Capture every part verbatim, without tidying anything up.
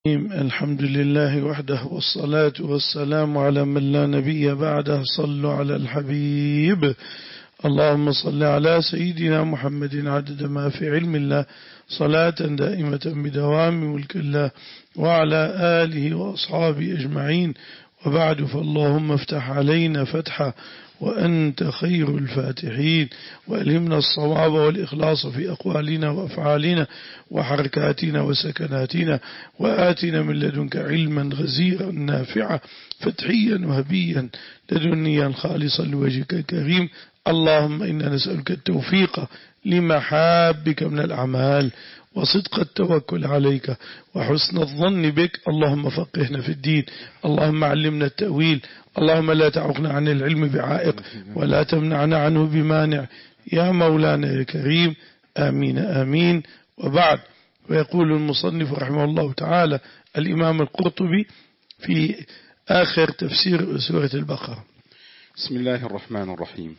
الحمد لله وحده والصلاة والسلام على من لا نبي بعده. صلوا على الحبيب. اللهم صل على سيدنا محمد عدد ما في علم الله صلاة دائمة بدوام ملك الله وعلى آله وأصحابه أجمعين. وبعد، فاللهم افتح علينا فتحا وأنت خير الفاتحين، وألهمنا الصواب والإخلاص في أقوالنا وأفعالنا وحركاتنا وسكناتنا، وآتنا من لدنك علما غزيرا نافعا فتحيا وهبيا لدنيا خالصا لوجهك الكريم. اللهم إنا نسألك التوفيق لمحابك من الأعمال وصدق التوكل عليك وحسن الظن بك. اللهم فقهنا في الدين، اللهم علمنا التأويل، اللهم لا تعقنا عن العلم بعائق ولا تمنعنا عنه بمانع، يا مولانا الكريم. آمين آمين. وبعد، ويقول المصنف رحمه الله تعالى الإمام القرطبي في آخر تفسير سورة البقرة: بسم الله الرحمن الرحيم.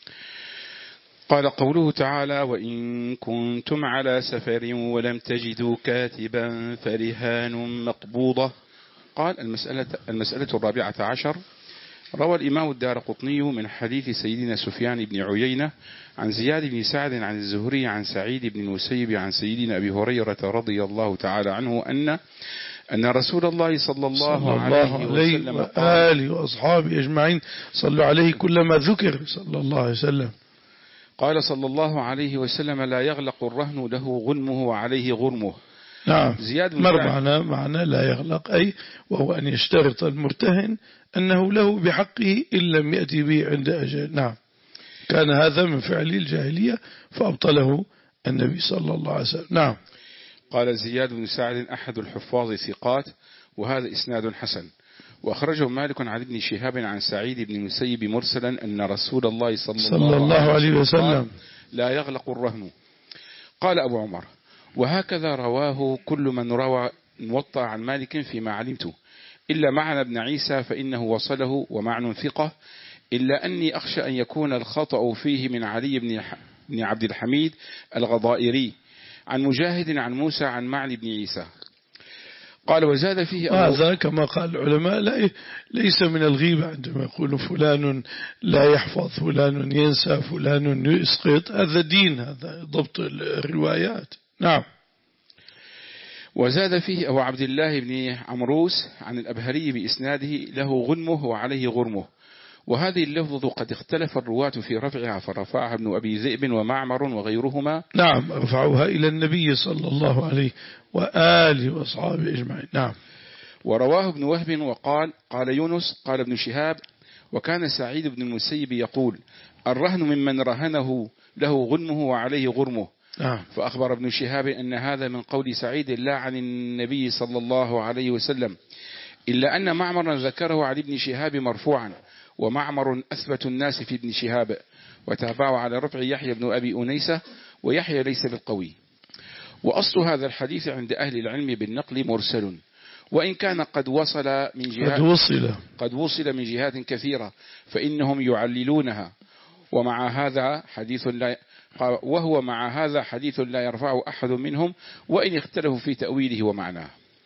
قال قوله تعالى: وإن كنتم على سفر ولم تجدوا كاتبا فرهان مقبوضة. قال: المسألة, المسألة الرابعة عشر. روى الإمام الدارقطني من حديث سيدنا سفيان بن عيينة عن زياد بن سعد عن الزهري عن سعيد بن المسيب عن سيدنا أبي هريرة رضي الله تعالى عنه أن أن رسول الله صلى الله, صلى الله عليه وسلم وآله وأصحابه أجمعين صلوا عليه كلما ذكر صلى الله عليه وسلم. قال صلى الله عليه وسلم: لا يغلق الرهن له غنمه وعليه غرمه. نعم. زياد مر معنا معنا لا يغلق، أي وهو أن يشترط المرتهن أنه له بحقه إن لم يأتي به عند أجل. نعم. كان هذا من فعل الجاهلية فأبطله النبي صلى الله عليه وسلم. نعم. قال زياد بن سعد أحد الحفاظ ثقات، وهذا إسناد حسن. وأخرجه مالك عن ابن شهاب عن سعيد بن المسيب مرسلا أن رسول الله صلى, صلى الله, الله عليه وسلم لا يغلق الرهن. قال أبو عمر: وهكذا رواه كل من روى موطأ عن مالك فيما علمته، إلا معنى ابن عيسى فإنه وصله ومعنى ثقة، إلا أني أخشى أن يكون الخطأ فيه من علي بن عبد الحميد الغضائري عن مجاهد عن موسى عن معنى ابن عيسى. قال: وزاد فيه هذا كما قال العلماء ليس من الغيبة، عندما يقول فلان لا يحفظ، فلان ينسى، فلان يسقط. هذا دين، هذا ضبط الروايات. نعم. وزاد فيه أبو عبد الله بن عمروس عن الأبهري بإسناده له غنمه وعليه غرمه. وهذه اللفظة قد اختلف الرواة في رفعها، فرفعها ابن أبي ذئب ومعمر وغيرهما. نعم، رفعوها إلى النبي صلى الله عليه وآله وأصحابه أجمعين. نعم. ورواه ابن وهب وقال: قال يونس قال ابن شهاب: وكان سعيد بن المسيب يقول: الرهن ممن رهنه له غنمه وعليه غرمه. نعم. فأخبر ابن شهاب أن هذا من قول سعيد لا عن النبي صلى الله عليه وسلم، إلا أن معمر ذكره عن ابن شهاب مرفوعا، ومعمر أثبت الناس في ابن شهاب، وتابعوا على رفع يحيى بن أبي أنيسة، ويحيى ليس بالقوي. وأصل هذا الحديث عند أهل العلم بالنقل مرسل، وإن كان قد وصل من جهات قد وصل قد وصل من جهات كثيرة، فإنهم يعللونها. ومع هذا حديث لا وهو مع هذا حديث لا يرفعه أحد منهم، وإن اختلفوا في تأويله ومعناه.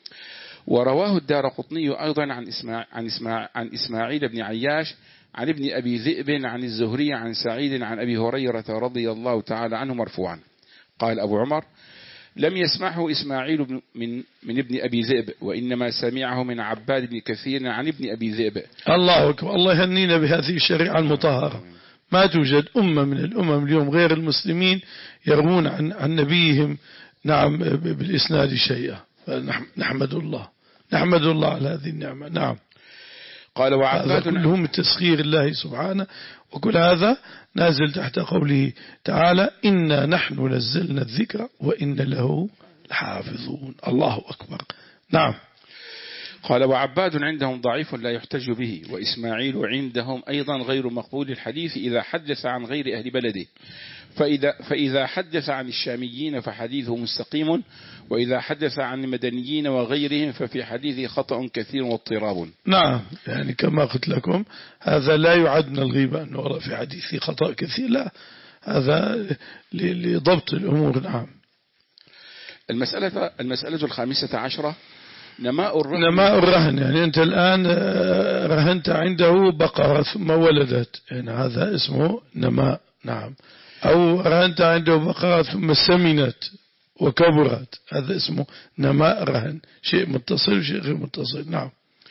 ورواه الدارقطني أيضا عن إسماع عن إسماع عن إسماعيل بن عياش عن ابن أبي ذئب عن الزهري عن سعيد عن أبي هريرة رضي الله تعالى عنه مرفوعا. قال أبو عمر: لم يسمعه إسماعيل من من ابن أبي ذئب، وإنما سمعه من عباد بن كثير عن ابن أبي ذئب. الله أكبر. الله يهنينا بهذه الشريعة المطهرة. ما توجد أمة من الأمم اليوم غير المسلمين يروون عن عن نبيهم نعم بالإسناد شيئا، فنحمد الله نحمد الله على هذه النعمة. نعم. قال: وعباد كلهم من تسخير الله سبحانه، وكل هذا نازل تحت قوله تعالى: إنا نحن نزلنا الذكر وإن له لحافظون. الله أكبر. نعم. قال: وعباد عندهم ضعيف لا يحتج به، وإسماعيل عندهم أيضا غير مقبول الحديث إذا حدث عن غير أهل بلده، فإذا, فإذا حدث عن الشاميين فحديثه مستقيم، وإذا حدث عن المدنيين وغيرهم ففي حديثه خطأ كثير واضطراب. نعم، يعني كما قلت لكم هذا لا يعد من الغيبة أنه ورد في حديثه خطأ كثير، لا، هذا لضبط الأمور. نعم. المسألة, المسألة الخامسة عشرة. نماء الرهن نماء الرهن يعني أنت الآن رهنت عنده بقرة ثم ولدت، يعني هذا اسمه نماء. نعم. أو رهنت عنده بقرة ثم سمنت وكبرت، هذا اسمه نماء رهن، شيء متصل وشيء غير متصل. نعم.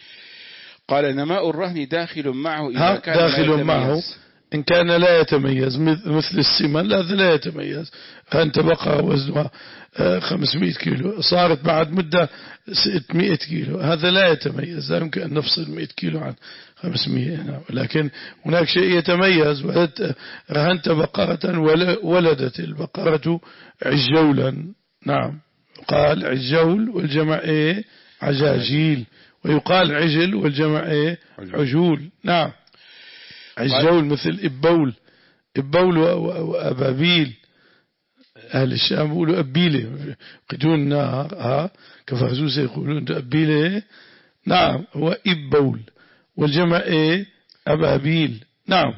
قال نماء الرهن داخل معه إذا كان داخل معه إن كان لا يتميز، مثل السمن هذا لا يتميز. رهنت بقرة وزنها خمسمائة كيلو صارت بعد مدة ستمائة كيلو، هذا لا يتميز، لا يمكن أن نفصل مائة كيلو عن خمسمائة. لكن هناك شيء يتميز، رهنت بقرة ولدت البقرة عجولا. نعم. قال عجول والجمع ايه عجاجيل، ويقال عجل والجمع ايه عجول. نعم. عجول مثل إبول، إبول وأبابيل، أهل الشام يقولوا أبيلة قدون النار ها كفرزوس يقولون أبيلة. نعم. هو إبول والجمع إيه أبابيل. نعم.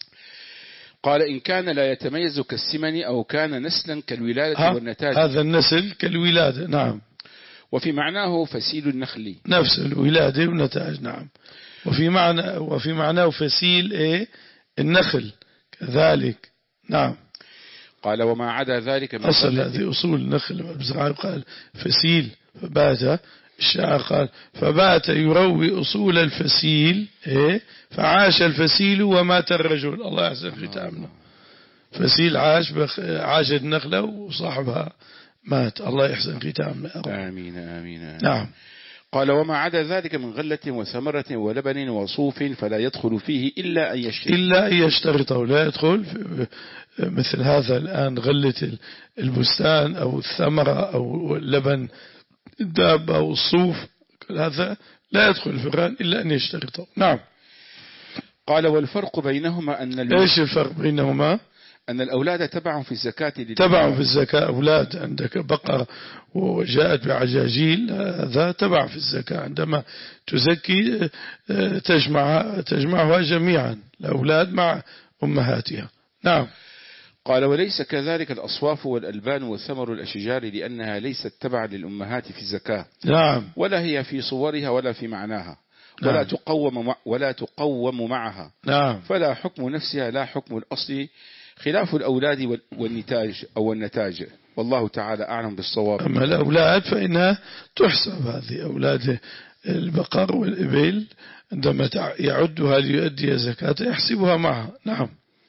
قال إن كان لا يتميز كالسمن أو كان نسلا كالولادة والنتاج، هذا النسل كالولادة. نعم. وفي معناه فسيل النخل، نفس الولادة والنتاج. نعم. وفي معنى وفي معناه فسيل إيه النخل كذلك. نعم. قال وما عدا ذلك من أصل هذه أصول النخل بزرعه قال فسيل، فبات الشاعر قال فبات يروي أصول الفسيل إيه فعاش الفسيل ومات الرجل. الله يحسن ختامنا. فسيل عاش عاش النخلة وصاحبها مات. الله يحسن ختامنا. آمين آمين. نعم. قال وما عدا ذلك من غلة وثمرة ولبن وصوف فلا يدخل فيه إلا أن يشترط إلا أن يشترط، لا يدخل مثل هذا الآن غلة البستان أو الثمرة أو لبن الدابة أو الصوف، هذا لا يدخل في الرهن إلا أن يشترط. نعم. قال والفرق بينهما أن إيش الفرق بينهما؟ أن الأولاد تبع في الزكاة تبع في الزكاة. أولاد عندك بقرة وجاءت بعجاجيل هذا تبع في الزكاة، عندما تزكي تجمع تجمعها جميعا الأولاد مع أمهاتها. نعم. قال وليس كذلك الأصواف والألبان والثمر الأشجار لأنها ليست تبع للأمهات في الزكاة. نعم. ولا هي في صورها ولا في معناها ولا نعم. تقوم ولا تقوم معها. نعم. فلا حكم نفسها لا حكم الأصل، خلاف الأولاد والنتاج أو النتاج، والله تعالى أعلم بالصواب. أما الأولاد فإنها تحسب، هذه أولاد البقر والإبل عندما يعدها ليؤدي زكاة يحسبها معها. نعم.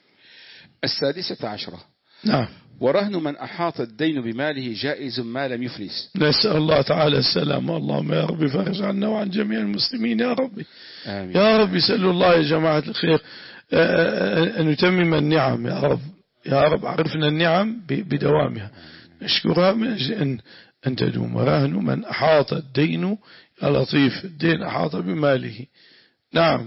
السادسة عشرة. نعم. ورهن من أحاط الدين بماله جائز ما لم يفلس. نسأل الله تعالى السلام. اللهم يا رب فرج عنا وعن جميع المسلمين يا ربي. آمين. يا رب سألوا الله يا جماعة الخير أن يتمم النعم يا رب. يا رب عرفنا النعم بدوامها، نشكرها من أجل أن, أن تدوم. ورهن من أحاط الدين يا لطيف، الدين أحاط بماله. نعم.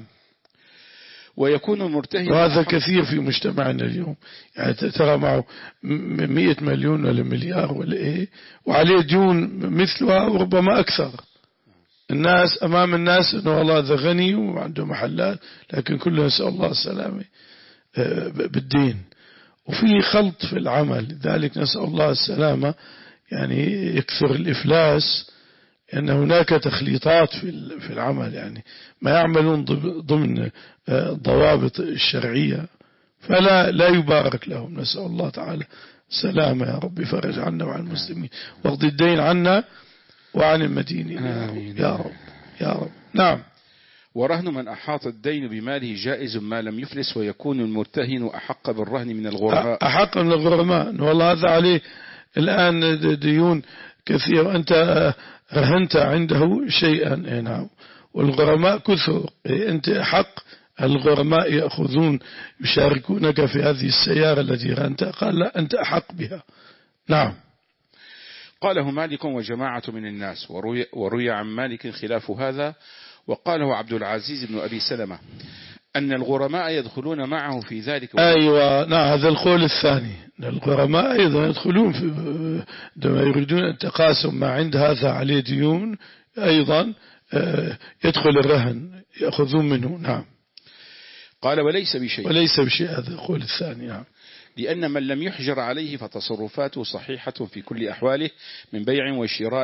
ويكون المرتهن، وهذا كثير في مجتمعنا اليوم، يعني ترى معه مئة مليون ولا مليار ولا إيه وعليه ديون مثلها وربما أكثر. الناس أمام الناس أنه والله ذا غني وعنده محلات، لكن كلنا نسأل الله السلامة بالدين. وفي خلط في العمل، لذلك نسأل الله السلامة. يعني يكثر الإفلاس أن هناك تخليطات في في العمل، يعني ما يعملون ضمن الضوابط الشرعية، فلا لا يبارك لهم. نسأل الله تعالى السلامة يا رب. فرج عنا وعن المسلمين واقضي الدين عنا وعن المدينين يا رب يا رب. نعم. ورهن من أحاط الدين بماله جائز ما لم يفلس، ويكون المرتهن أحق بالرهن من الغرماء. أحق من الغرماء، والله هذا عليه الآن ديون كثير، أنت رهنت عنده شيئا. نعم. والغرماء كثر، أنت حق الغرماء يأخذون يشاركونك في هذه السيارة التي رهنتها، قال لا أنت أحق بها. نعم. قاله مالك وجماعة من الناس، وروي, وروي عن مالك خلاف هذا، وقاله عبد العزيز بن أبي سلمة أن الغرماء يدخلون معه في ذلك. أيوة نعم، هذا القول الثاني، الغرماء أيضا يدخلون في عندما يريدون التقاسم ما عند هذا عليه ديون أيضا يدخل الرهن يأخذون منه. نعم. قال وليس بشيء وليس بشيء، هذا القول الثاني. نعم. لأن من لم يحجر عليه فتصرفاته صحيحة في كل أحواله من بيع وشراء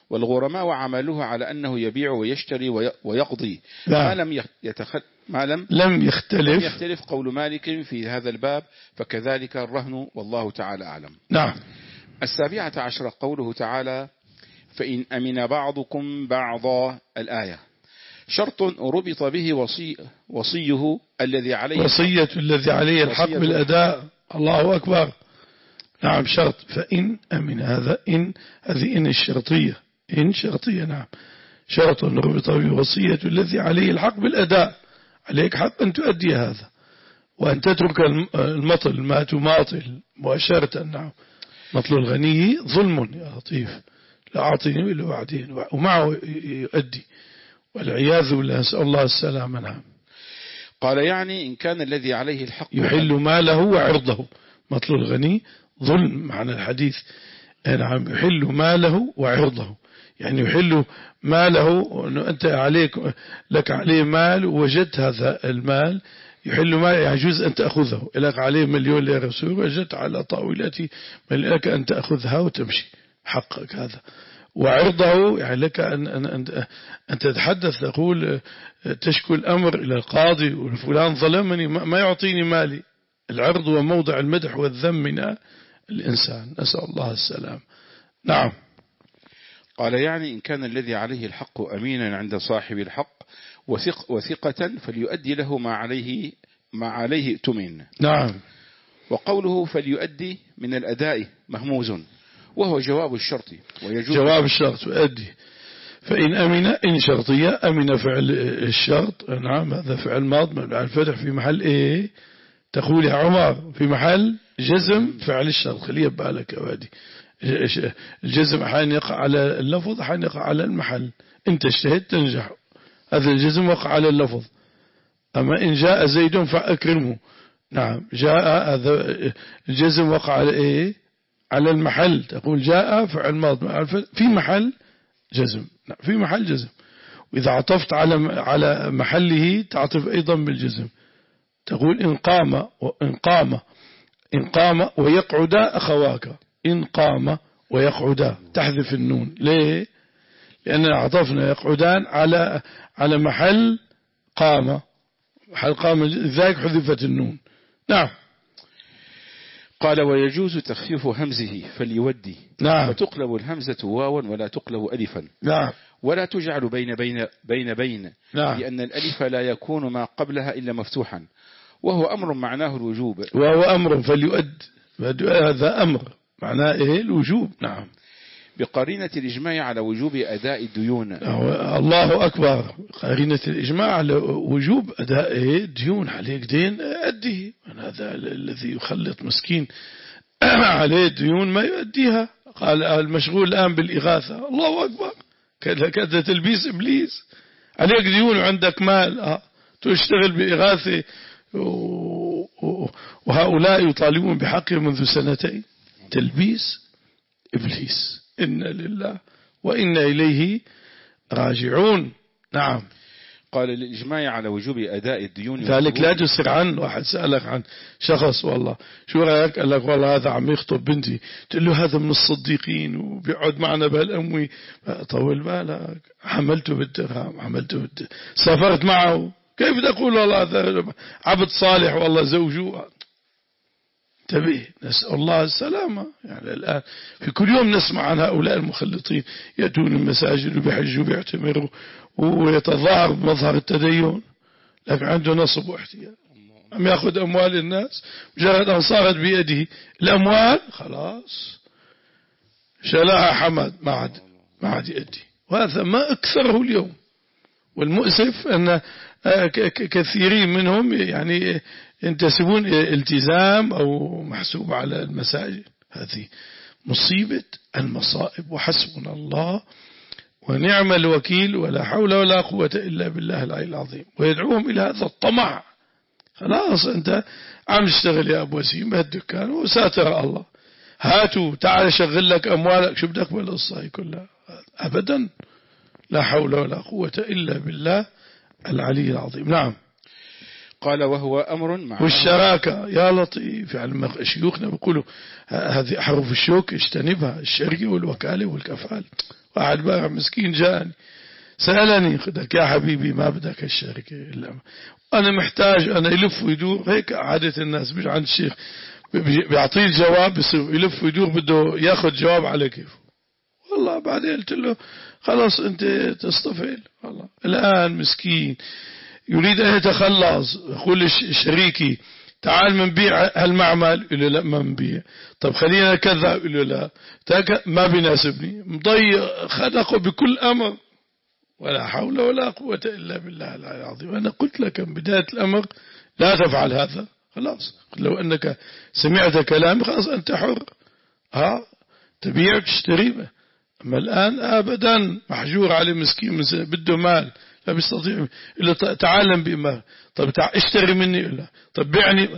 والغرماء عملوه على أنه يبيع ويشتري ويقضي ما لم يتخل ما لم لم يختلف لم يختلف قول مالك في هذا الباب، فكذلك الرهن والله تعالى أعلم. نعم. السابعة عشر قوله تعالى فإن أمن بعضكم بعضا الآية. شرط ربط به وصي وصيه الذي عليه وصية الذي عليه الحق بالأداء. الله أكبر. نعم شرط. فإن أمن هذا إن هذه إن الشرطية إن شرطية. نعم شرط ربط به وصية الذي عليه الحق بالأداء. عليك حق أن تؤدي هذا وأن تترك المطل ما تماطل مباشرة. نعم مطل الغني ظلم يا لطيف، لا أعطيني إلا بعدين ومعه يؤدي والعياذ بالله، نسأل الله السلامة. نعم. قال يعني إن كان الذي عليه الحق يحل ماله وعرضه. مطل الغني ظلم معنى الحديث. نعم يحل ماله وعرضه، يعني يحل ماله أنه أنت عليك لك عليه مال ووجدت هذا المال يحل مال يجوز أن تأخذه، لك عليه مليون ليرة سوري وجدت على طاولتي لك أن تأخذها وتمشي حقك هذا. وعرضه يعني لك أن, أن, أن, أن تتحدث تقول تشكو الأمر إلى القاضي وفلان ظلمني ما يعطيني مالي. العرض هو موضع المدح والذم من الإنسان، نسأل الله السلام. نعم. قال يعني إن كان الذي عليه الحق أمينا عند صاحب الحق وثق وثقة فليؤدي له ما عليه ما عليه ائتمن. نعم. وقوله فليؤدي من الأداء مهموز وهو جواب الشرط ويجوز جواب الشرط يؤدي. فإن أمن إن شرطية أمن فعل الشرط. نعم هذا فعل ماض مبني على الفتح في محل إيه تقول يا عمر في محل جزم فعل الشرط. خليه ببالك يا وادي. الجزم أحيانا يقع على اللفظ أحيانا يقع على المحل. أنت اجتهدت تنجح، هذا الجزم وقع على اللفظ. أما إن جاء زيد فأكرمه. نعم جاء هذا الجزم وقع على إيه على المحل. تقول جاء فعل ماض في محل جزم. نعم في محل جزم. وإذا عطفت على على محله تعطف أيضا بالجزم. تقول إن قام وإن قام إن قام ويقعد أخواك. إن قام ويقعدا تحذف النون. ليه؟ لأننا عطفنا يقعدان على على محل قام. محل قام ذاك حذفت النون. نعم. قال ويجوز تخفيف همزه فليودي. نعم. فتقلب الهمزة واوا ولا تقلب ألفا. نعم. ولا تجعل بين بين بين بين. نعم. لأن الألف لا يكون ما قبلها إلا مفتوحا وهو أمر معناه الوجوب. وهو أمر فليؤد هذا أمر معناه إيه الوجوب. نعم. بقرينة الإجماع على وجوب أداء الديون. الله أكبر. قرينة الإجماع على وجوب أداء الديون. عليك دين أديه. هذا الذي يخلط مسكين عليه ديون ما يؤديها. قال المشغول الآن بالإغاثة. الله أكبر. كذا كذا تلبيس إبليس. عليك ديون وعندك مال أه. تشتغل بإغاثة وهؤلاء يطالبون بحقه منذ سنتين. تلبيس إبليس. إن لله وإنا إليه راجعون. نعم. قال للإجماع على وجوب أداء الديون. ذلك لا تسر عنه. واحد سألك عن شخص والله شو رأيك قال لك والله هذا عم يخطب بنتي. تقول له هذا من الصديقين وبيقعد معنا بهالأموي. طول بالك حملته بالدرهم حملته بالدرهم سافرت معه. كيف تقول والله هذا عبد صالح والله زوجه. انتبه. نسأل الله السلامة. يعني الآن في كل يوم نسمع عن هؤلاء المخلطين يأتون المساجد وبيحجوا وبيعتمروا ويتظاهر بمظهر التدين لكن عنده نصب واحتيال. عم يأخذ أموال الناس مجرد أن صارت بيده الأموال خلاص شلاها حمد ما عاد ما عاد يأدي. وهذا ما أكثره اليوم. والمؤسف أن كثيرين منهم يعني ينتسبون التزام أو محسوب على المساجد. هذه مصيبة المصائب وحسبنا الله ونعم الوكيل ولا حول ولا قوة إلا بالله العلي العظيم. ويدعوهم إلى هذا الطمع. خلاص أنت عم تشتغل يا أبو وسيم بهالدكان وساتر الله. هاتوا تعال شغل لك أموالك. شو بدك بالقصة كلها؟ أبدا. لا حول ولا قوة إلا بالله العلي العظيم. نعم. قال وهو أمر معناه والشراكة يا لطيف، يعني شيوخنا بيقولوا هذه حروف الشوك اجتنبها، الشركة والوكالة والكفالة. واحد بقى مسكين جاني سألني خدك يا حبيبي ما بدك الشركة إلا أنا محتاج، أنا يلف ويدور هيك عادة الناس بيجي عند الشيخ بيعطيه الجواب بيصير يلف ويدور بده ياخذ جواب على كيفه. والله بعدين قلت له خلاص أنت تصطفل. والله الآن مسكين يريد أن يتخلص، يقول شريكي تعال منبيع هالمعمل، يقول له لا ما منبيع. طب خلينا كذا، يقول له لا ما بيناسبني، مضيق خنقه بكل أمر. ولا حول ولا قوة إلا بالله العلي العظيم. أنا قلت لك من بداية الأمر لا تفعل هذا، خلاص لو أنك سمعت كلامي خلاص أنت حر، ها تبيع تشتري. أما الآن أبدا محجور عليه مسكين بده مال لا بيستطيع، إلا تعالم بما طب اشتري مني، إلا طب بيعني.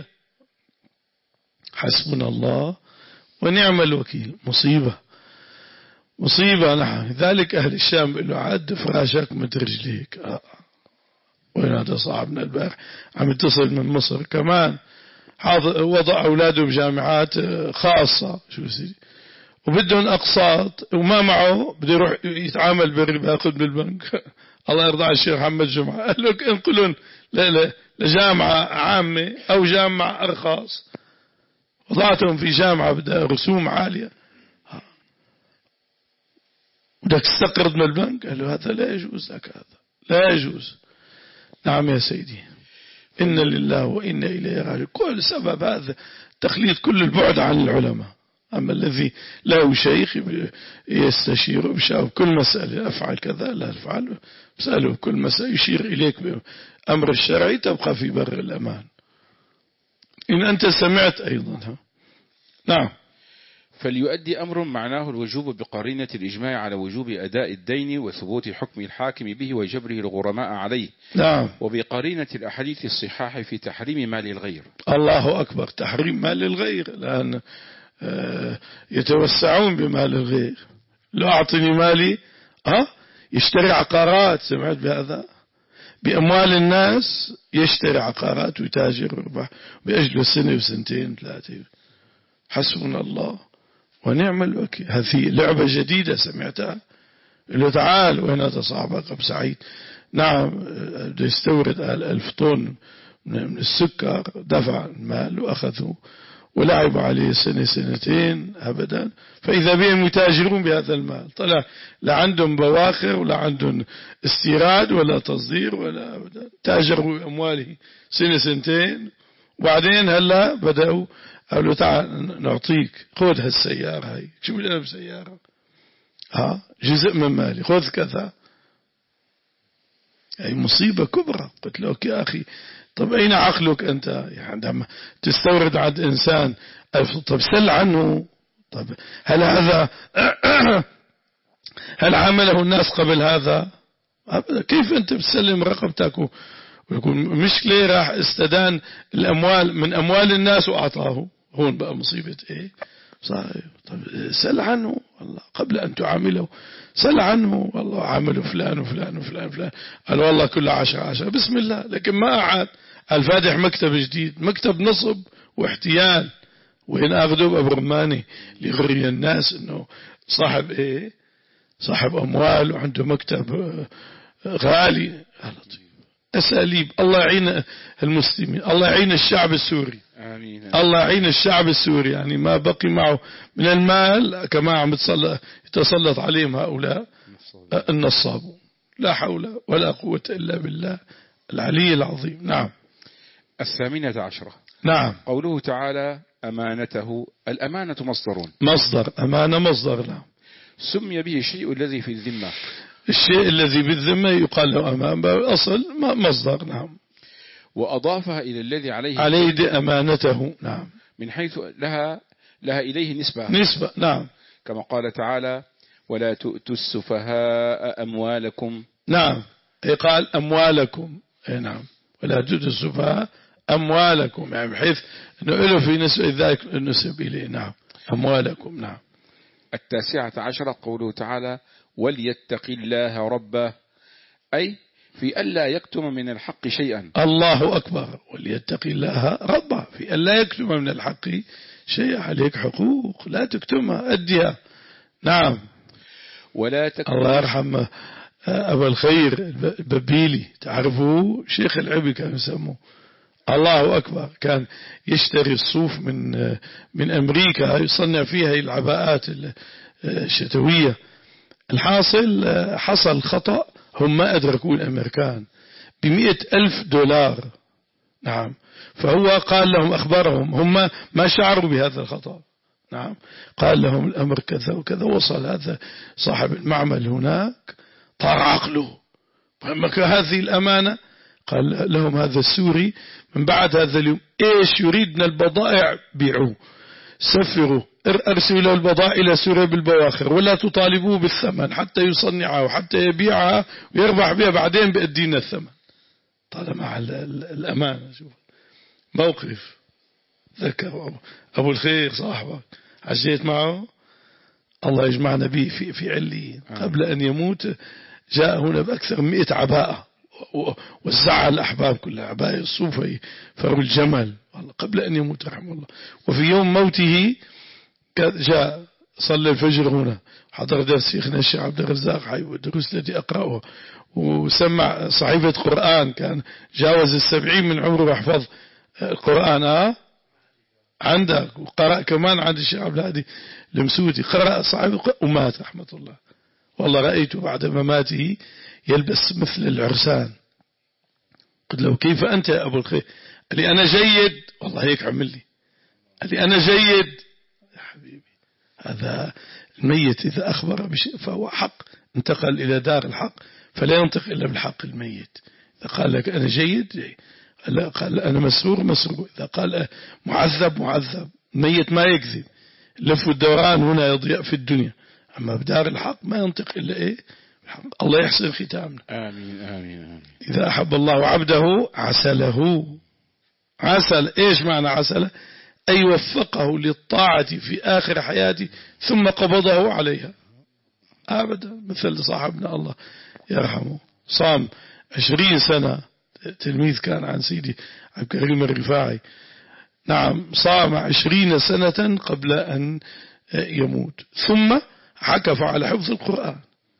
حسبنا الله ونعم الوكيل. مصيبة مصيبة. نعم ذلك أهل الشام بيقولوا عد فراشك مد رجليك. آه. وين هذا صاحبنا البارح عم يتصل من مصر كمان وضع أولاده بجامعات خاصة شو سيدي وبدهم أقساط وما معه بده يروح يتعامل بالربا ياخذ بالبنك. الله يرضى على الشيخ محمد جمعة قال لك انقلون لجامعة عامة أو جامعة أرخص، وضعتهم في جامعة بدها رسوم عالية بدك تستقرض من البنك. قال له هذا لا يجوز لك، هذا لا يجوز. نعم يا سيدي إن لله وإنا إليه راجعون. كل سبب هذا تخليط كل البعد عن العلماء. أما الذي له شيخ يستشيره بشأن كل مسألة أفعل كذا لا أفعل، بسأله كل مسألة يشير إليك بأمر الشرعي تبقى في بر الأمان إن أنت سمعت أيضا. نعم. فليؤدي أمر معناه الوجوب بقرينة الإجماع على وجوب أداء الدين وثبوت حكم الحاكم به وجبره الغرماء عليه. نعم. وبقرينة الأحاديث الصحاح في تحريم مال الغير. الله أكبر. تحريم مال الغير، لأن يتوسعون بمال الغير. لو أعطني مالي أه يشتري عقارات، سمعت بهذا؟ بأموال الناس يشتري عقارات ويتاجر ويربح بأجل سنة وسنتين ثلاثة. حسبنا الله ونعم الوكيل. هذه لعبة جديدة سمعتها. له تعال وين هذا صاحبك أبو سعيد؟ نعم بده يستورد ألف طن من السكر، دفع المال وأخذه ولعبوا عليه سنة سنتين أبدا، فإذا بهم يتاجرون بهذا المال. طلع لا عندهم بواخر ولا عندهم استيراد ولا تصدير ولا أبدا، تاجروا أمواله سنة سنتين وبعدين هلا بدأوا قالوا تعال نعطيك خذ هالسيارة هاي. شو بدنا بسيارة؟ ها جزء من مالي خذ كذا. أي مصيبة كبرى. قلت له يا أخي طب أين عقلك أنت؟ يعني عندما تستورد عند إنسان طب سل عنه. طب هل هذا هل عمله الناس قبل هذا؟ كيف أنت بتسلم رقبتك ويكون مشكلة راح استدان الأموال من أموال الناس وأعطاه؟ هون بقى مصيبة إيه صحيح. طب سل عنه والله قبل أن تعامله، سل عنه والله عامله فلان وفلان وفلان وفلان. قال والله كله عشرة عشرة بسم الله، لكن ما أعاد. الفاتح مكتب جديد، مكتب نصب واحتيال، وين أخذوا أبو رماني ليغري الناس إنه صاحب إيه صاحب أموال وعنده مكتب غالي. أساليب. الله يعين المسلمين، الله يعين الشعب السوري. آمين. الله يعين الشعب السوري، يعني ما بقي معه من المال كما عم يتسلط عليهم هؤلاء النصابون. لا حول ولا قوة إلا بالله العلي العظيم. نعم. الثامنة عشرة. نعم. قوله تعالى أمانته. الأمانة مصدر مصدر أمانة مصدر. نعم. سمي به الشيء الذي في الذمة. الشيء الذي بالذمة يقال له أمانة، أصل مصدر. نعم. وأضافها إلى الذي عليه عليه دي أمانته. نعم. من حيث لها لها إليه نسبة. نسبة. نعم. كما قال تعالى ولا تؤتوا السفهاء أموالكم. نعم. قال أموالكم. نعم. ولا تؤتوا السفهاء أموالكم، يعني بحيث أنه له في نسبة ذلك النسب إليه. نعم. أموالكم. نعم. التاسعة عشرة قوله تعالى وليتق الله ربه، أي في ألا يكتم من الحق شيئا. الله أكبر. وليتق الله ربه في ألا يكتم من الحق شيئا. عليك حقوق لا تكتمها، أديها. نعم. ولا تكتم. الله يرحم أبا الخير الببيلي، تعرفوه شيخ العبي كان يسموه. الله أكبر. كان يشتري الصوف من من أمريكا يصنع فيها العباءات الشتوية. الحاصل حصل خطأ، هم ما أدركوا الأمريكان بمئة ألف دولار. نعم. فهو قال لهم، أخبرهم، هم ما شعروا بهذا الخطأ. نعم. قال لهم الأمر كذا وكذا. وصل هذا صاحب المعمل هناك طار عقله، فهمك هذه الأمانة. قال لهم هذا السوري من بعد هذا اليوم إيش يريدنا البضائع بيعوه، سفروا أرسلوا له البضائع إلى سوريا بالبواخر، ولا تطالبوه بالثمن حتى يصنعها وحتى يبيعها ويربح بها، بعدين بأدينا الثمن. طالما على الأمانة. شوف موقف. ذكر أبو الخير صاحبك عجيت معه، الله يجمعنا به في في عليين. قبل أن يموت جاء هنا بأكثر من مئة عباءة، وزعها الأحباب كلها، عباية الصوفي فرو الجمل، قبل أن يموت رحمه الله. وفي يوم موته جاء صلى الفجر هنا، حضر درس شيخنا الشيخ عبد الرزاق حي والدروس التي أقرأها، وسمع صحيفة قرآن، كان جاوز السبعين من عمره يحفظ القرآن. آه عندك. وقرأ كمان عند الشيخ عبد الهادي المسودي، قرأ صحيفة ومات رحمة الله. والله رأيته بعد مماته يلبس مثل العرسان. قلت له كيف أنت يا أبو الخير؟ قال لي أنا جيد. والله هيك عمل لي، قال لي أنا جيد. يا حبيبي هذا الميت إذا أخبر بشيء فهو حق، انتقل إلى دار الحق، فلا ينطق إلا بالحق الميت. إذا قال لك أنا جيد جيد، قال أنا مسرور مسرور، إذا قال معذب معذب. الميت ما يكذب، لف الدوران هنا يضيع في الدنيا، أما بدار الحق ما ينطق إلا إيه؟ الله يحسن ختامنا. آمين آمين آمين. إذا أحب الله عبده عسله. عسل إيش معنى عسله؟ أي وفقه للطاعة في آخر حياته ثم قبضه عليها أبدا. مثل صاحبنا الله يرحمه، صام عشرين سنة، تلميذ كان عن سيدي عبد الكريم الرفاعي. نعم. صام عشرين سنة قبل أن يموت، ثم عكف على حفظ القرآن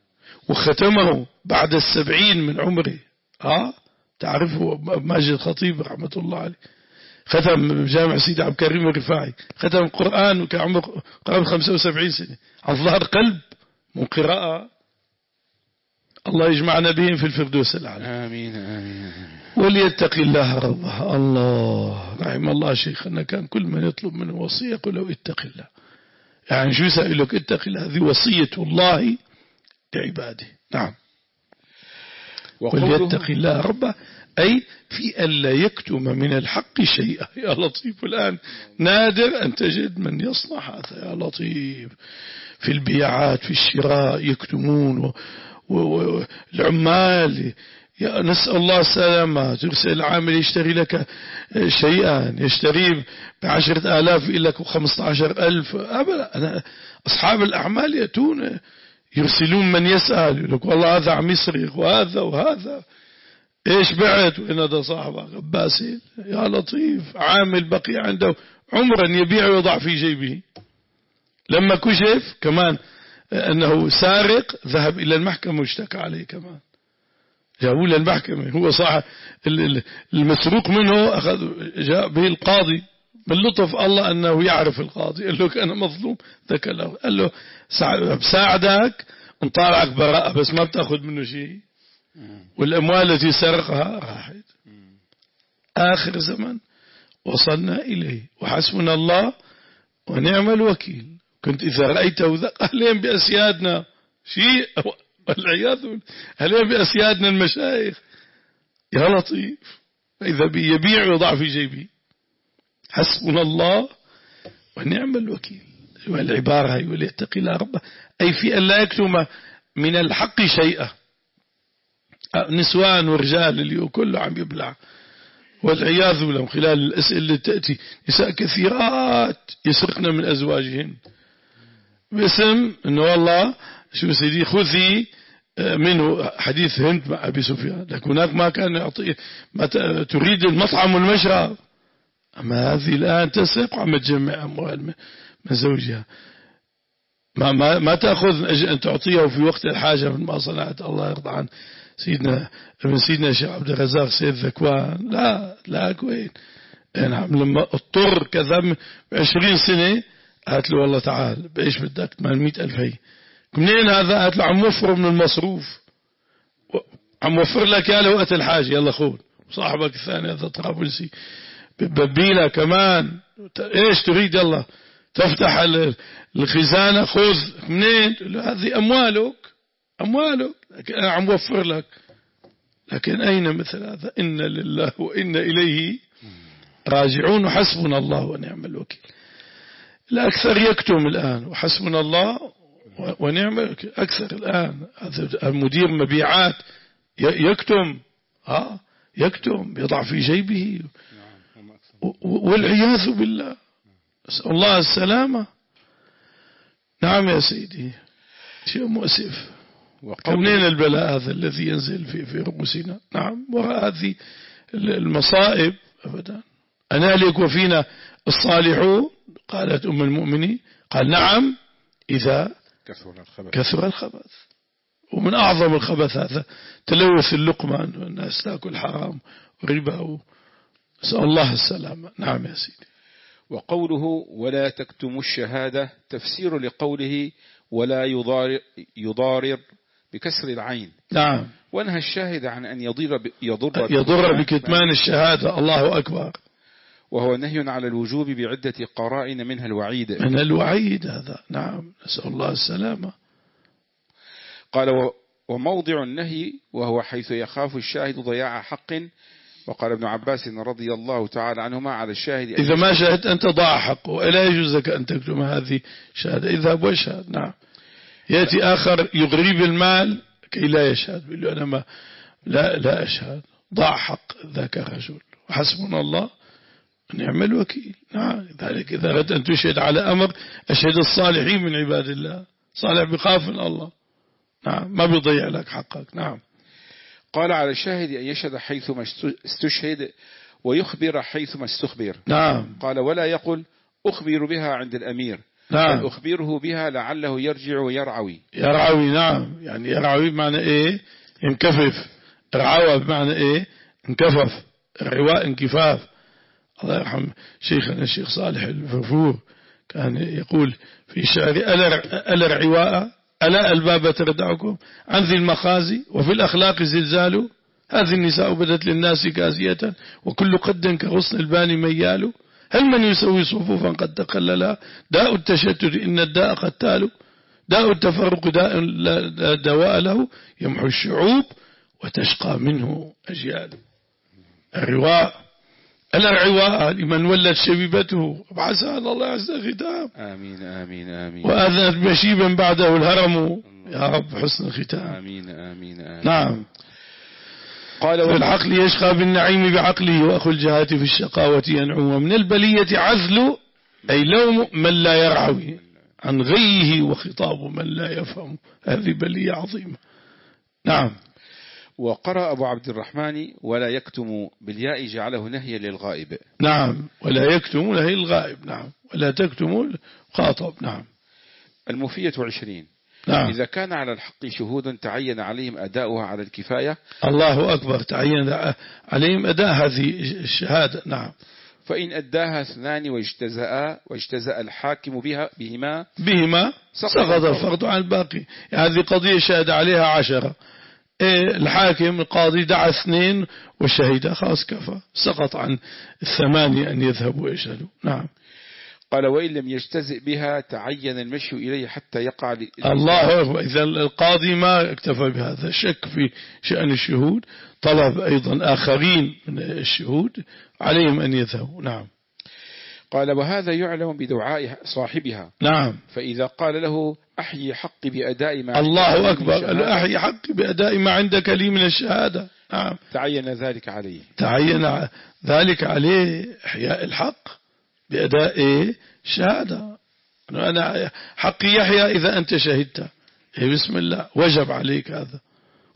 وختمه بعد السبعين من عمره. آه تعرفوا ماجد الخطيب رحمة الله عليه، ختم جامع سيدي عبد الكريم الرفاعي، ختم القرآن وكان عمره قرابة خمسة وسبعين سنة عن ظهر قلب من قراءة. الله يجمعنا بهم في الفردوس الأعلى. آمين آمين. وليتق الله ربه. الله رحم الله شيخنا، كان كل من يطلب منه وصية يقول له اتق الله. يعني شو يسألك اتق الله؟ هذه وصية الله لعباده. نعم. وليتق الله ربه أي في ألا يكتم من الحق شيئا. يا لطيف، الآن نادر أن تجد من يصنع هذا يا لطيف. في البيعات في الشراء يكتمون، والعمال نسأل الله السلامة، ترسل العامل يشتري لك شيئا يشتريه بعشرة آلاف يقول لك خمسة عشر ألف. أبدا. أنا أصحاب الأعمال يأتون يرسلون من يسأل يقول لك والله هذا عم يسرق وهذا وهذا، إيش بعت؟ وإن هذا صاحبه غباسين. يا لطيف، عامل بقي عنده عمرا يبيع ويضع في جيبه. لما كشف كمان أنه سارق ذهب إلى المحكمة واشتكى عليه كمان، جابوا له المحكمة. هو صاحب المسروق منه أخذ جاء به القاضي. من لطف الله أنه يعرف القاضي، قال له أنا مظلوم، ذكى له قال له بساعدك نطالعك براءة بس ما بتأخذ منه شيء، والأموال التي سرقها راحت. آخر زمن وصلنا إليه، وحسبنا الله ونعم الوكيل. كنت إذا رأيته أهلين بأسيادنا شيء والعياذ بالله، أهلين بأسيادنا المشايخ يا لطيف، فإذا يبيع ويضع في جيبه. حسبنا الله ونعم الوكيل. والعبارة هي وليتقي الله ربه أي في أن لا يكتم من الحق شيئا. نسوان ورجال اللي كله عم يبلع والعياذ بالله. خلال الأسئلة اللي تأتي نساء كثيرات يسرقن من أزواجهن باسم أنه والله شو سيدي خذي منه حديث هند مع أبي سفيان، لكن هناك ما كان يعطي ما تريد المطعم والمشرب، أما هذه الآن تسرق وعم تجمع أموال من زوجها، ما ما ما تأخذ أن تعطيه في وقت الحاجة من ما صنعت. الله يرضى عن سيدنا ابن سيدنا الشيخ عبد الرزاق سيد ذكوان، لا لا كوين نعم، لما اضطر كذا بعشرين سنة قالت له والله تعال بإيش بدك ثمانمئة ألف هي، منين هذا؟ قالت له عم وفره من المصروف، عم وفر لك يا له وقت الحاجة، يلا خذ. صاحبك الثاني هذا طرابلسي ببيلة كمان، ايش تريد؟ يلا تفتح الخزانة خذ. منين؟ هذه أموالك أموالك لكن أنا عم وفر لك. لكن أين مثل هذا؟ إن لله وإن إليه راجعون وحسبنا الله ونعم الوكيل. الأكثر يكتم الآن، وحسبنا الله ونعم الوكيل أكثر الآن. هذا مدير مبيعات يكتم، ها يكتم يضع في جيبه، والعياذ بالله، نسأل الله السلامة. نعم يا سيدي، شيء مؤسف. ومنين البلاء هذا الذي ينزل في في رؤوسنا؟ نعم، وهذه المصائب أبدا. أنهلك وفينا الصالحون؟ قالت أم المؤمنين قال نعم إذا كثر الخبث. كثر الخبث. ومن أعظم الخبث هذا تلوث اللقمة، الناس تأكل حرام وربا، نسأل الله السلامة. نعم يا سيدي. وقوله ولا تكتموا الشهادة تفسير لقوله ولا يضارر, يضارر بكسر العين. نعم. ونهى الشاهد عن أن يضر يضر, يضر بكتمان الشهادة. الله أكبر. وهو نهي على الوجوب بعدة قرائن منها الوعيد. من الوعيد هذا. نعم، نسأل الله السلامة. قال وموضع النهي وهو حيث يخاف الشاهد ضياع حق. وقال ابن عباس رضي الله تعالى عنهما على الشاهد إذا ما شهدت أنت ضاع حقه، ولا يجوز لك أن تكتم هذه الشهادة، اذهب واشهد. نعم. يأتي آخر يغرب المال كي لا يشهد، بيقول له أنا ما لا لا أشهد، ضاع حق ذاك الرجل. وحسبنا الله ونعم الوكيل. نعم. ذلك إذا أردت أن تشهد على أمر أشهد الصالحين من عباد الله، صالح بخاف من الله. نعم، ما بيضيع لك حقك. نعم. قال على الشاهد أن يشهد حيثما استشهد ويخبر حيثما استخبر. نعم. قال ولا يقول أخبر بها عند الأمير. نعم. أخبره بها لعله يرجع ويرعوي. يرعوي. نعم، يعني يرعوي بمعنى إيه؟ ينكفف. رعوى بمعنى إيه؟ انكفف. الرواء انكفاف. الله يرحم شيخنا الشيخ صالح الفرفور كان يقول في شعر ألا الرعواء ألا الباب تردعكم عن ذي المخازي وفي الأخلاق زلزال، هذه النساء بدت للناس كازية وكل قد كغصن الباني ميال، هل من يسوي صفوفا قد تقللا، داء التشتت إن الداء قتال، داء التفرق داء لا دواء له يمحو الشعوب وتشقى منه أجيال. الرواء الرعواء لمن ولت شبيبته وعسى أن الله يعز ختام. آمين آمين آمين. وأذنت مشيبا بعده الهرم، يا رب حسن الختام. آمين آمين آمين. نعم. قال والعقل يشقى بالنعيم بعقله، وأخو الجهات في الشقاوة ينعو، ومن البلية عزل أي لوم من لا يرعوي عن غيه وخطاب من لا يفهم، هذه بلية عظيمة. نعم. وقرأ أبو عبد الرحمن ولا يكتم بالياء جعله نهيا للغائب. نعم، ولا يكتم نهي الغائب. نعم، ولا تكتم الخاطب. نعم. المفية عشرين. نعم. إذا كان على الحق شهود تعين عليهم أداؤها على الكفاية. الله أكبر. تعين عليهم أداء هذه الشهادة. نعم. فإن أداها اثنان واجتزأ واجتزأ الحاكم بها بهما بهما سقط الفرض عن الباقي. هذه قضية شهد عليها عشرة، الحاكم القاضي دعا اثنين والشهيد خلاص كفى، سقط عن الثمانية أن يذهبوا ويشهدوا. نعم. قال وإن لم يجتزئ بها تعين المشي إليه حتى يقع الله أكبر. إذا القاضي ما اكتفى بهذا، شك في شأن الشهود، طلب أيضا آخرين من الشهود عليهم أن يذهبوا. نعم. قال وهذا يعلم بدعاء صاحبها. نعم. فإذا قال له أحيي حقي بأداء ما الله أكبر، أحيي حقي بأداء ما عندك لي من الشهادة. نعم. تعين ذلك عليه. تعين ذلك عليه إحياء الحق بأداء الشهادة. أنا حقي يحيى إذا أنت شهدت. بسم الله، وجب عليك هذا.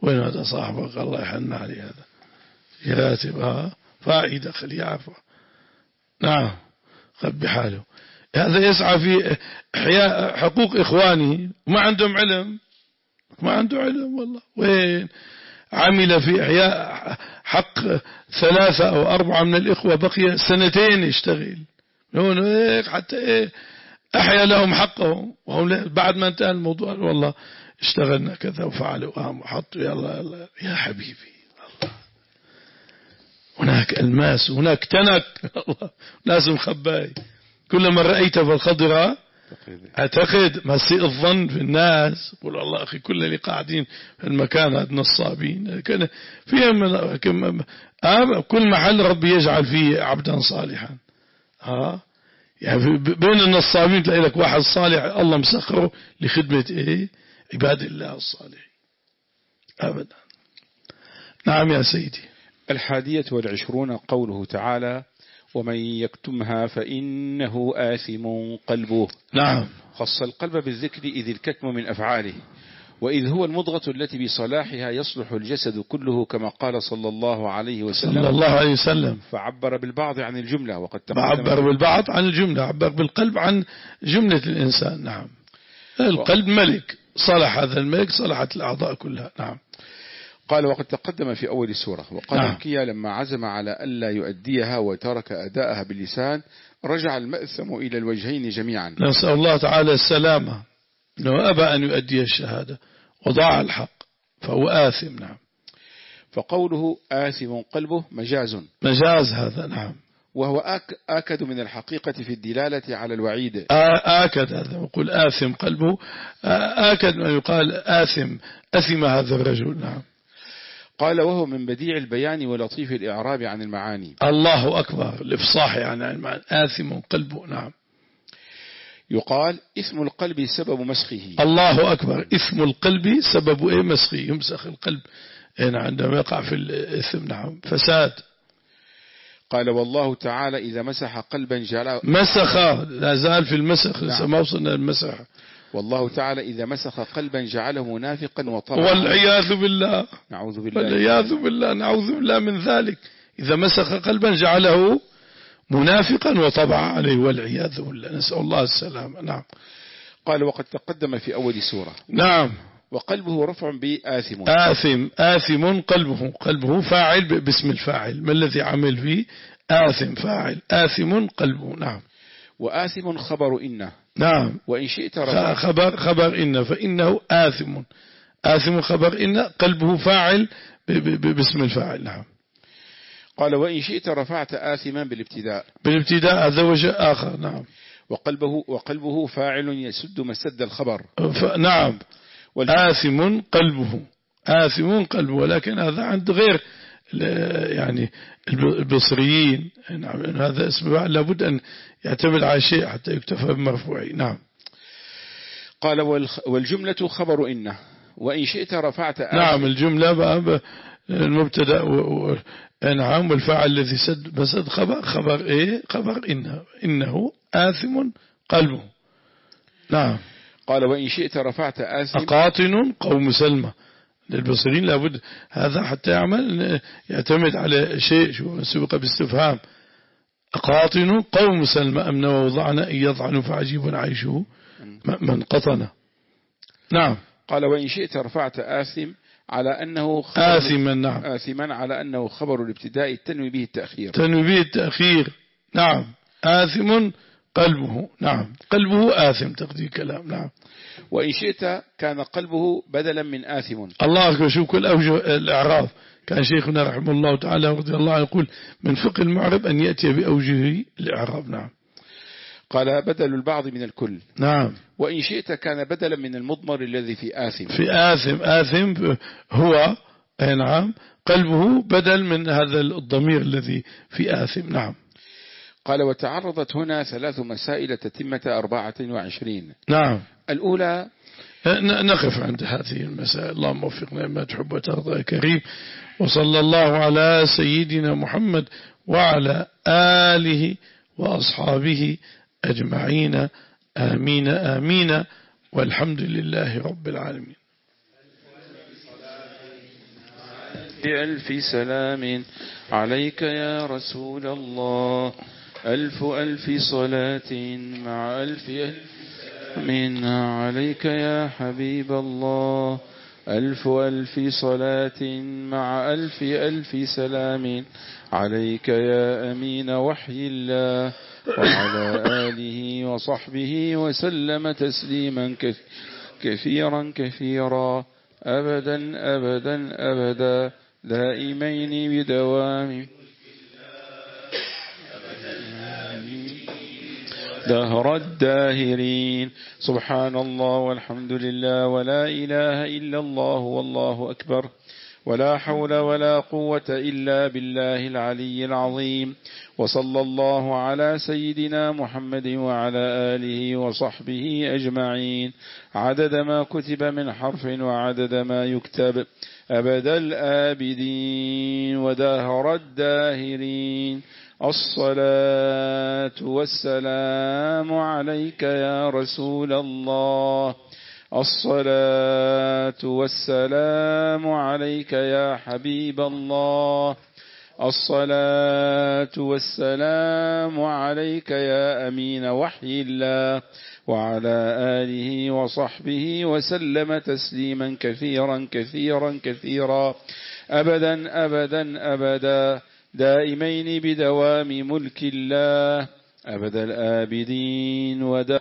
وين هذا صاحبك الله يحن عليه هذا يراتبها فائدة خليه يعرفها. نعم خبي حاله. هذا يسعى في إحياء حقوق إخوانه وما عندهم علم، ما عنده علم والله. وين عمل في إحياء حق ثلاثة أو أربعة من الإخوة بقي سنتين يشتغل هون هيك حتى إيه أحيا لهم حقهم، وهم بعد ما انتهى الموضوع والله اشتغلنا كذا وفعلوا وقام وحطوا يلا يلا. يا حبيبي الله هناك الماس هناك تنك الله ناس مخباي. كلما رأيت بالخضرة اعتقد ما سيء الظن في الناس. قول الله أخي كل اللي قاعدين في المكان هذا نصابين كان فيهم كل محل ربي يجعل فيه عبدا صالحا. ها يعني بين النصابين تلاقي لك واحد صالح الله مسخره لخدمة ايه عباد الله الصالحين أبدا. نعم يا سيدي. الحادية والعشرون قوله تعالى ومن يكتمها فإنه آثم قلبه. نعم. خص القلب بالذكر إذ الكتم من أفعاله، وإذ هو المضغة التي بصلاحها يصلح الجسد كله كما قال صلى الله عليه وسلم صلى الله عليه وسلم. فعبر بالبعض عن الجملة وقد عبر بالبعض عن الجملة، عبر بالقلب عن جملة الإنسان. نعم القلب ملك صلح هذا الملك صلحت الأعضاء كلها. نعم. قال وقد تقدم في أول السورة وقال نعم. الكيا لما عزم على ألا يؤديها وترك أداءها باللسان رجع المأثم إلى الوجهين جميعا. نسأل الله تعالى السلامة أنه أبى أن يؤدي الشهادة وضاع الحق فهو آثم. نعم. فقوله آثم قلبه مجاز مجاز هذا. نعم. وهو آك آكد من الحقيقة في الدلالة على الوعيد. آكد هذا يقول آثم قلبه آكد ما يقال آثم أثم هذا الرجل. نعم. قال وهو من بديع البيان ولطيف الإعراب عن المعاني. الله أكبر الإفصاح يعني عن المعاني. آثم قلبه. نعم. يقال اسم القلب سبب مسخه. الله أكبر اسم القلب سبب إيه مسخه يمسخ القلب يعني عندما يقع في الإثم. نعم فساد. قال والله تعالى إذا مسح قلبا جعله مسخ لا زال في المسخ. نعم. ما وصلنا المسح. والله تعالى إذا مسخ قلبا جعله منافقا وطبعا والعياذ بالله. نعوذ بالله. والعياذ بالله نعوذ بالله من ذلك. إذا مسخ قلبا جعله منافقا وطبع عليه والعياذ بالله نسأل الله السلامة. نعم. قال وقد تقدم في أول سورة. نعم. وقلبه رفع بآثم. آثم آثم قلبه قلبه فاعل باسم الفاعل ما الذي عمل فيه آثم فاعل آثم قلبه. نعم. وآثم خبر إنه. نعم. وإن شئت رفع خبر خبر إنه فإنه آثم آثم خبر إنه قلبه فاعل باسم الفاعل. نعم. قال وإن شئت رفعت آثما بالابتداء. بالابتداء هذا وجه آخر. نعم. وقلبه وقلبه فاعل يسد مسد الخبر. نعم. آثم قلبه آثم قلبه ولكن هذا عند غير يعني البصريين. نعم. هذا اسم فاعل لابد أن يعتمد على شيء حتى يكتفى بمرفوعه. نعم. قال والجملة خبر إنه وإن شئت رفعت آثم. نعم الجملة بقى المبتدا و... نعم والفاعل الذي سد مسد خبر خبر ايه خبر إنه إنه آثم قلبه. نعم. قال وإن شئت رفعت آثم. أقاطن قوم سلمة للبصريين لابد هذا حتى يعمل يعتمد على شيء شو سبق باستفهام. أقاطن قوم سلمة أمن ووضعنا إن يضعنوا فعجيب عيشه من قطن. نعم. قال وإن شئت رفعت آثم على أنه خبر آثما. نعم. آثما على أنه خبر الابتداء تنوي به التأخير. تنوي به التأخير. نعم. آثم قلبه. نعم. قلبه آثم تقدير كلام. نعم. وإن شئت كان قلبه بدلا من آثم. الله أكبر شوف كل أوجه الإعراب. كان شيخنا رحمه الله تعالى ورضي الله عنه يقول من فقه المعرب أن يأتي بأوجه الإعراب. نعم. قال بدل البعض من الكل. نعم. وإن شئت كان بدلا من المضمر الذي في آثم. في آثم آثم هو نعم قلبه بدل من هذا الضمير الذي في آثم. نعم. قال وتعرضت هنا ثلاث مسائل تتمة أربعة وعشرين. نعم. الأولى نقف عند هذه المسائل. اللهم وفقنا ما تحب وترضى يا كريم. وصلى الله على سيدنا محمد وعلى آله وأصحابه أجمعين آمين آمين والحمد لله رب العالمين. بألف سلام عليك يا رسول الله. ألف ألف صلاة مع ألف ألف من عليك يا حبيب الله. ألف ألف صلاة مع ألف ألف سلام عليك يا أمين وحي الله، وعلى آله وصحبه وسلم تسليما كثيرا كثيرا أبدا أبدا أبدا دائمين بدوام دهر الداهرين. سبحان الله والحمد لله ولا إله إلا الله والله أكبر، ولا حول ولا قوة إلا بالله العلي العظيم. وصلى الله على سيدنا محمد وعلى آله وصحبه أجمعين، عدد ما كتب من حرف وعدد ما يكتب، أبد الآبدين ودهر الداهرين. الصلاة والسلام عليك يا رسول الله. الصلاة والسلام عليك يا حبيب الله. الصلاة والسلام عليك يا أمين وحي الله، وعلى آله وصحبه وسلم تسليما كثيرا كثيرا كثيرا أبدا أبدا أبدا دائمين بدوام ملك الله أبد الآبدين. ودا